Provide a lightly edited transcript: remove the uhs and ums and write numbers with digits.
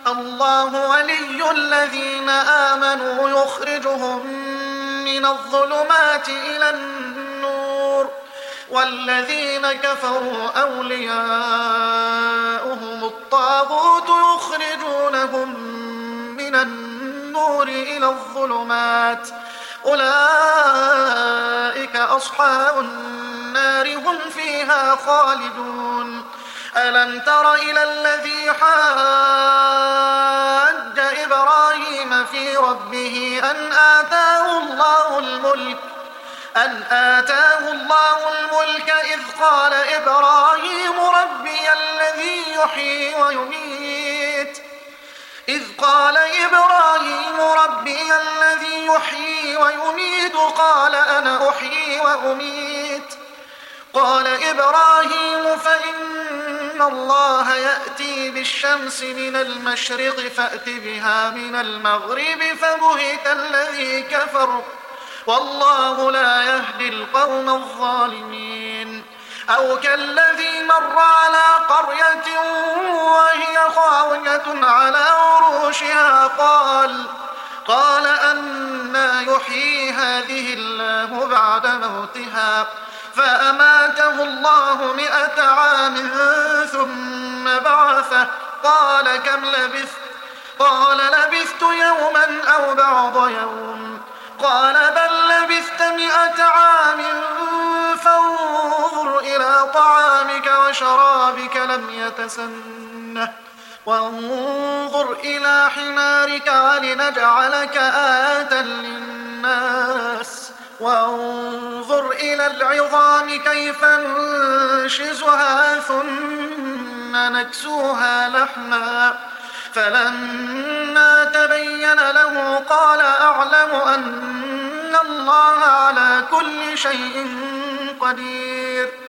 الله ولي الذين آمنوا يخرجهم من الظلمات إلى النور والذين كفروا أولياؤهم الطاغوت يخرجونهم من النور إلى الظلمات أولئك أصحاب النار هم فيها خالدون ألم تر إلى الذي حاج إبراهيم في ربه أن آتاه الله الملك إذ قال إبراهيم ربي الذي يحيي ويميت قال أنا أحيي وأميت قال إبراهيم فإن الله يأتي بالشمس من المشرق فأت بها من المغرب فبهت الذي كفر والله لا يهدي القوم الظالمين أو كالذي مر على قرية وهي خاوية على عروشها قال أنى يحيي هذه الله بعد موتها فأماته الله 100 عام ثم بعثه قال كم لبثت قال لبثت يوما أو بعض يوم قال بل لبثت 100 عام فانظر إلى طعامك وشرابك لم يتسنه وانظر إلى حمارك ولنجعلك آية للناس وانظر إلى العظام كيف ننشزها ثم نكسوها لحما فلما تبين له قال أعلم أن الله على كل شيء قدير